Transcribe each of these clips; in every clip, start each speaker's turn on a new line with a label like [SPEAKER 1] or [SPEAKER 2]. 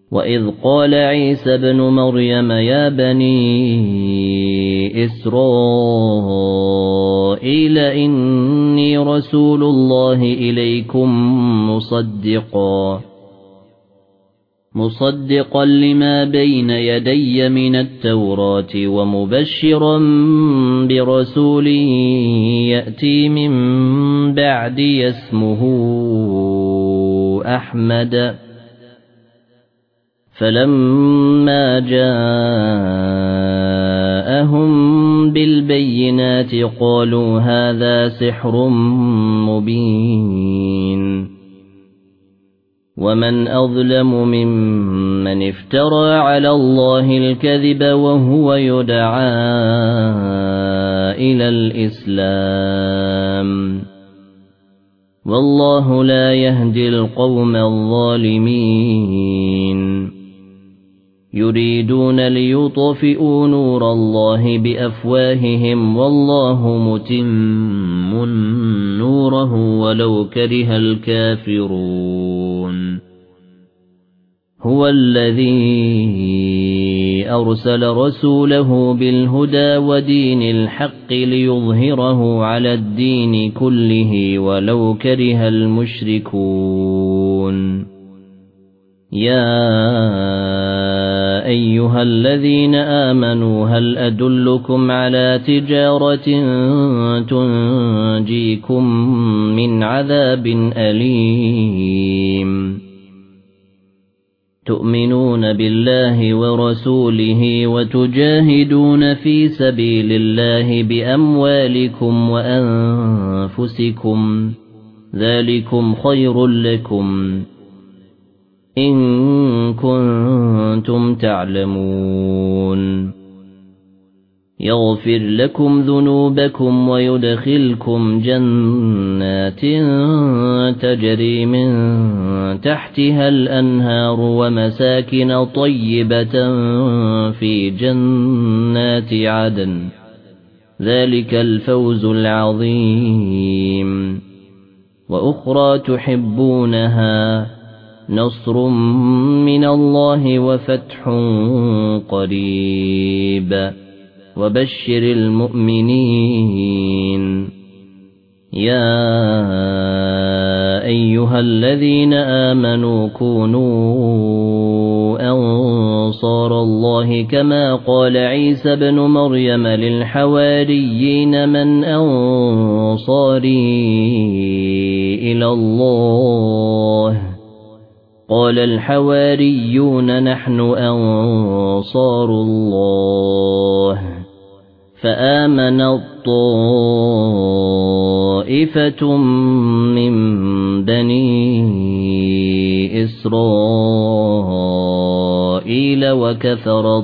[SPEAKER 1] وإذ قال عيسى ابن مريم يا بني إسرائيل إني رسول الله إليكم مصدقا لما بين يدي من التوراة ومبشرا برسول يأتي من بعدي اسمه أحمد فلما جاءهم بالبينات قالوا هذا سحر مبين ومن أظلم ممن افترى على الله الكذب وهو يدعى إلى الإسلام والله لا يهدي القوم الظالمين يريدون ليطفئوا نور الله بأفواههم والله متم نوره ولو كره الكافرون هو الذي أرسل رسوله بالهدى ودين الحق ليظهره على الدين كله ولو كره المشركون يا أيها الذين آمنوا هل أدلكم على تجارة تنجيكم من عذاب أليم تؤمنون بالله ورسوله وتجاهدون في سبيل الله بأموالكم وأنفسكم ذلكم خير لكم إن كنتم تعلمون يغفر لكم ذنوبكم ويدخلكم جنات تجري من تحتها الأنهار ومساكن طيبة في جنات عدن ذلك الفوز العظيم وأخرى تحبونها نصر من الله وفتح قريب وبشر المؤمنين يا أيها الذين آمنوا كونوا أنصار الله كما قال عيسى ابن مريم للحواريين من أنصاري إلى الله قال الحواريون نحن أنصار الله فآمن الطائفة من بني إسرائيل وكفر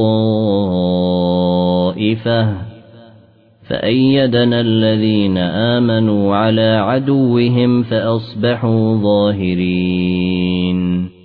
[SPEAKER 1] الطائفة فأيدنا الذين آمنوا على عدوهم فأصبحوا ظاهرين